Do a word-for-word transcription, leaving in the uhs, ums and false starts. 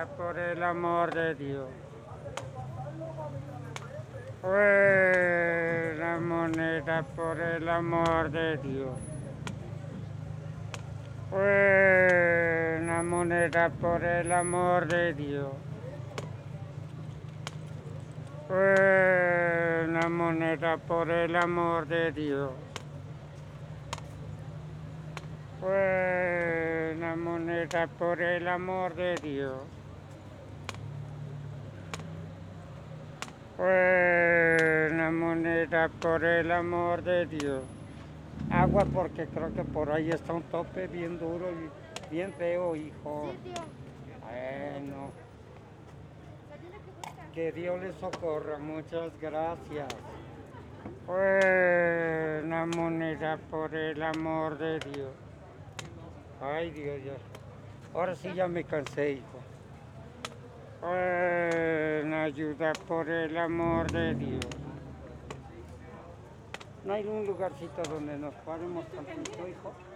moneda, por el amor de Dios. Una moneda, por el amor de Dios. Una moneda, por el amor de Dios. Una moneda, por el amor de Dios. Una moneda, por el amor de Dios. Una moneda, por el amor de Dios. Agua, porque creo que por ahí está un tope bien duro y bien feo, hijo. Sí, tío. Bueno, La tiene que buscar. que Dios le socorra. Muchas gracias. Una moneda, por el amor de Dios. Ay, Dios, Dios. Ahora sí ya me cansé, hijo. Una ayuda, por el amor de Dios. No hay un lugarcito donde nos paremos tantito, hijo.